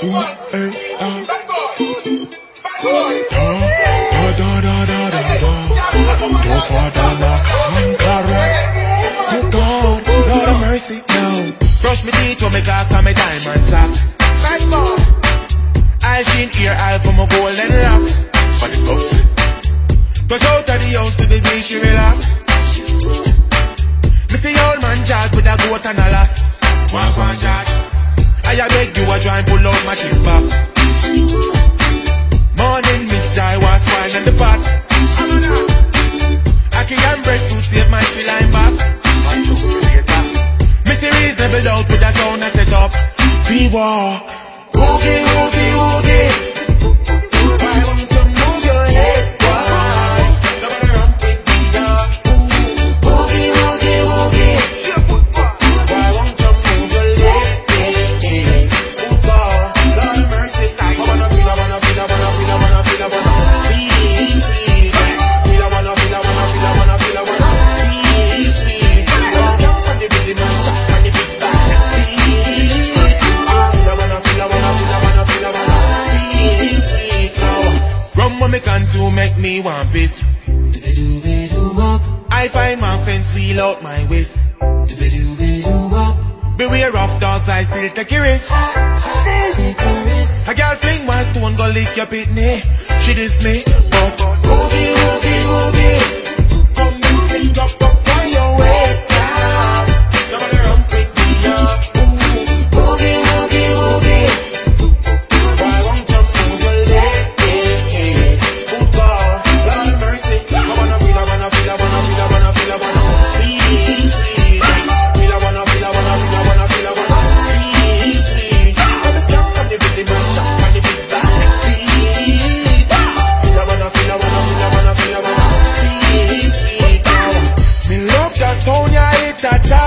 Lord of mercy, now. Brush me teeth to make off on my diamond socks. I sheen ear eye for my golden locks. But it goes. Touch out of the house to the beach, she relax. Me see old man George with a goat and a lass. One George. I beg you a try and pull out my cheese box. Morning Miss Jai was fine in the pot. Aki and breadfruit save my feline back. Missy reasonable doubt with a sound I set up. Fever. Woogie, woogie, woogie. Why won't you move your head? Why? Nobody run with me, yeah. Woogie, woogie, woogie. Why won't you move your legs? Oh God, Lord of mercy. I wanna feel, I wanna feel, I wanna feel, I wanna feel, I wanna feel sweet. Feel, I wanna feel, I wanna feel, I wanna feel, I wanna feel sweet. Let's go on the rhythm and stop on the big bang. Rum when me can to make me one piece. I find my fence wheel out my waist. Beware of dogs, I still take a risk. A girl fling one stone, go lick your pitney. She diss me, but woogie, woogie, woogie. Come moving up on your waist now. Nobody run with me, yeah. Woogie, woogie, woogie. Why won't you move your legs? Oh God, Lord of mercy. I wanna feel, I wanna feel, I wanna feel, I wanna feel, I wanna feel sweet. Feel, I wanna feel, I wanna feel, I wanna feel, I wanna feel sweet. I'm a stop from the rhythm and stop from the big bang. Feel, I wanna feel, I wanna feel, I wanna feel, I wanna feel sweet. Me love that sound, ya hit that